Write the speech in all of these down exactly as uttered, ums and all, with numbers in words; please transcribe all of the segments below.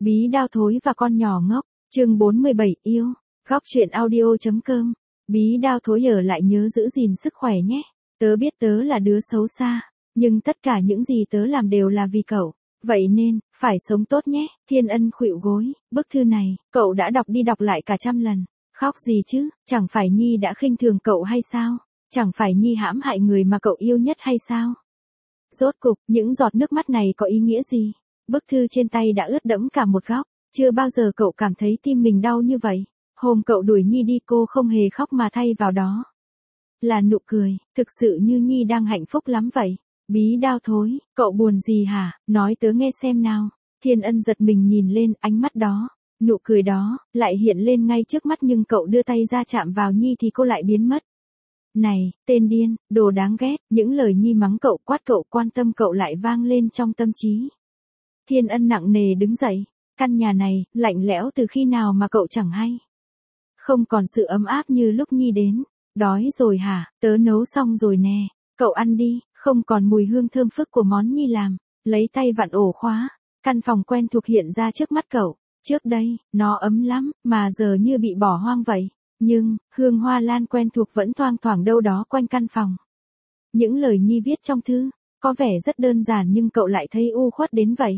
Bí đao thối và con nhỏ ngốc, chương bốn mươi bảy yêu, góc truyện audio.com. Bí đao thối ở lại nhớ giữ gìn sức khỏe nhé. Tớ biết tớ là đứa xấu xa, nhưng tất cả những gì tớ làm đều là vì cậu. Vậy nên, phải sống tốt nhé. Thiên Ân khuỵu gối, bức thư này, cậu đã đọc đi đọc lại cả trăm lần. Khóc gì chứ, chẳng phải Nhi đã khinh thường cậu hay sao? Chẳng phải Nhi hãm hại người mà cậu yêu nhất hay sao? Rốt cục, những giọt nước mắt này có ý nghĩa gì? Bức thư trên tay đã ướt đẫm cả một góc. Chưa bao giờ cậu cảm thấy tim mình đau như vậy. Hôm cậu đuổi Nhi đi cô không hề khóc mà thay vào đó là nụ cười, thực sự như Nhi đang hạnh phúc lắm vậy. Bí đao thối, cậu buồn gì hả? Nói tớ nghe xem nào. Thiên Ân giật mình nhìn lên, ánh mắt đó, nụ cười đó, lại hiện lên ngay trước mắt, nhưng cậu đưa tay ra chạm vào Nhi thì cô lại biến mất. Này, tên điên, đồ đáng ghét, những lời Nhi mắng cậu, quát cậu, quan tâm cậu lại vang lên trong tâm trí. Thiên Ân nặng nề đứng dậy, căn nhà này, lạnh lẽo từ khi nào mà cậu chẳng hay. Không còn sự ấm áp như lúc Nhi đến. Đói rồi hả? Tớ nấu xong rồi nè, cậu ăn đi. Không còn mùi hương thơm phức của món Nhi làm. Lấy tay vặn ổ khóa, căn phòng quen thuộc hiện ra trước mắt cậu. Trước đây, nó ấm lắm, mà giờ như bị bỏ hoang vậy. Nhưng, hương hoa lan quen thuộc vẫn thoang thoảng đâu đó quanh căn phòng. Những lời Nhi viết trong thư, có vẻ rất đơn giản nhưng cậu lại thấy u khuất đến vậy.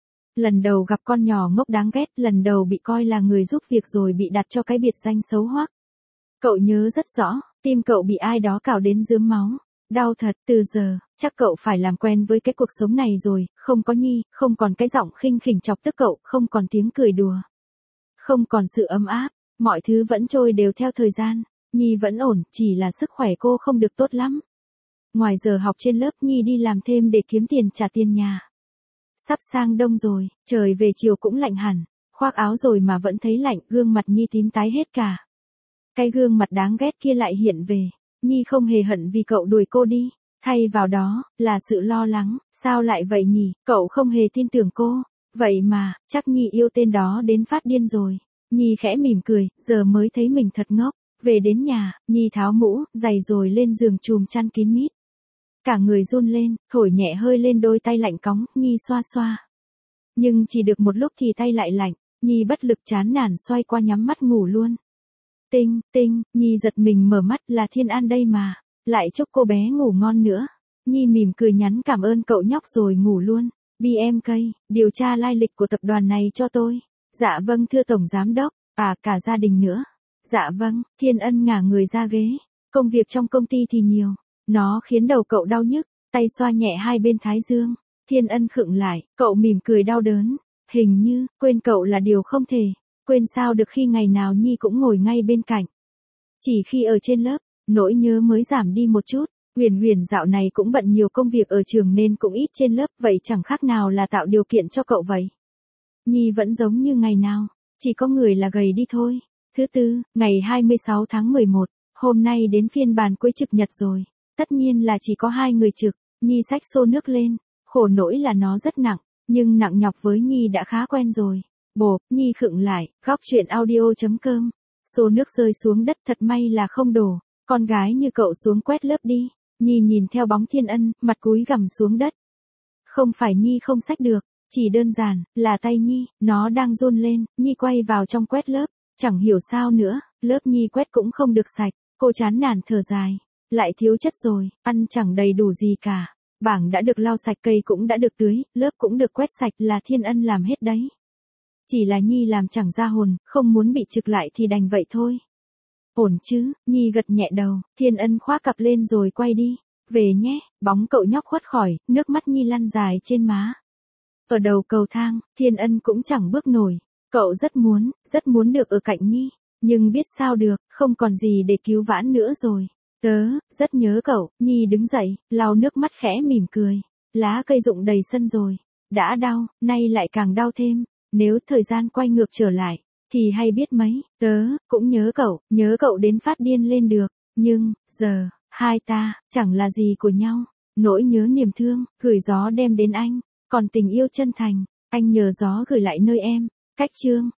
Lần đầu gặp con nhỏ ngốc đáng ghét, lần đầu bị coi là người giúp việc rồi bị đặt cho cái biệt danh xấu hoắc. Cậu nhớ rất rõ, tim cậu bị ai đó cào đến rướm máu. Đau thật, từ giờ, chắc cậu phải làm quen với cái cuộc sống này rồi, không có Nhi, không còn cái giọng khinh khỉnh chọc tức cậu, không còn tiếng cười đùa. Không còn sự ấm áp, mọi thứ vẫn trôi đều theo thời gian, Nhi vẫn ổn, chỉ là sức khỏe cô không được tốt lắm. Ngoài giờ học trên lớp Nhi đi làm thêm để kiếm tiền trả tiền nhà. Sắp sang đông rồi, trời về chiều cũng lạnh hẳn, khoác áo rồi mà vẫn thấy lạnh, gương mặt Nhi tím tái hết cả. Cái gương mặt đáng ghét kia lại hiện về. Nhi không hề hận vì cậu đuổi cô đi, thay vào đó, là sự lo lắng, sao lại vậy nhỉ, cậu không hề tin tưởng cô, vậy mà, chắc Nhi yêu tên đó đến phát điên rồi. Nhi khẽ mỉm cười, giờ mới thấy mình thật ngốc, về đến nhà, Nhi tháo mũ, giày rồi lên giường chùm chăn kín mít. Cả người run lên, thổi nhẹ hơi lên đôi tay lạnh cóng, Nhi xoa xoa. Nhưng chỉ được một lúc thì tay lại lạnh, Nhi bất lực chán nản xoay qua nhắm mắt ngủ luôn. Tinh, tinh, Nhi giật mình mở mắt, là Thiên An đây mà, lại chúc cô bé ngủ ngon nữa. Nhi mỉm cười nhắn cảm ơn cậu nhóc rồi ngủ luôn. bê em ca, điều tra lai lịch của tập đoàn này cho tôi. Dạ vâng thưa Tổng Giám Đốc, à cả gia đình nữa. Dạ vâng, Thiên Ân ngả người ra ghế. Công việc trong công ty thì nhiều, nó khiến đầu cậu đau nhức, tay xoa nhẹ hai bên thái dương. Thiên Ân khựng lại, cậu mỉm cười đau đớn. Hình như, quên cậu là điều không thể. Quên sao được khi ngày nào Nhi cũng ngồi ngay bên cạnh. Chỉ khi ở trên lớp, nỗi nhớ mới giảm đi một chút. Huyền Huyền dạo này cũng bận nhiều công việc ở trường nên cũng ít trên lớp, vậy chẳng khác nào là tạo điều kiện cho cậu vậy. Nhi vẫn giống như ngày nào, chỉ có người là gầy đi thôi. Thứ tư, ngày hai mươi sáu tháng mười một, hôm nay đến phiên bản cuối trực nhật rồi. Tất nhiên là chỉ có hai người trực. Nhi xách xô nước lên, khổ nỗi là nó rất nặng, nhưng nặng nhọc với Nhi đã khá quen rồi. Bộp, Nhi khựng lại, góc truyện audio.com. Xô nước rơi xuống đất, thật may là không đổ. Con gái như cậu xuống quét lớp đi. Nhi nhìn theo bóng Thiên Ân, mặt cúi gằm xuống đất. Không phải Nhi không xách được, chỉ đơn giản, là tay Nhi, nó đang run lên. Nhi quay vào trong quét lớp, chẳng hiểu sao nữa, lớp Nhi quét cũng không được sạch. Cô chán nản thở dài, lại thiếu chất rồi, ăn chẳng đầy đủ gì cả. Bảng đã được lau sạch, cây cũng đã được tưới, lớp cũng được quét sạch, là Thiên Ân làm hết đấy. Chỉ là Nhi làm chẳng ra hồn, không muốn bị trực lại thì đành vậy thôi. Ổn chứ, Nhi gật nhẹ đầu, Thiên Ân khoác cặp lên rồi quay đi. Về nhé, bóng cậu nhóc khuất khỏi, nước mắt Nhi lăn dài trên má. Ở đầu cầu thang, Thiên Ân cũng chẳng bước nổi. Cậu rất muốn, rất muốn được ở cạnh Nhi. Nhưng biết sao được, không còn gì để cứu vãn nữa rồi. Tớ, rất nhớ cậu. Nhi đứng dậy, lau nước mắt khẽ mỉm cười. Lá cây rụng đầy sân rồi. Đã đau, nay lại càng đau thêm. Nếu thời gian quay ngược trở lại, thì hay biết mấy. Tớ, cũng nhớ cậu, nhớ cậu đến phát điên lên được. Nhưng, giờ, hai ta, chẳng là gì của nhau. Nỗi nhớ niềm thương, gửi gió đem đến anh. Còn tình yêu chân thành, anh nhờ gió gửi lại nơi em. Cách chương.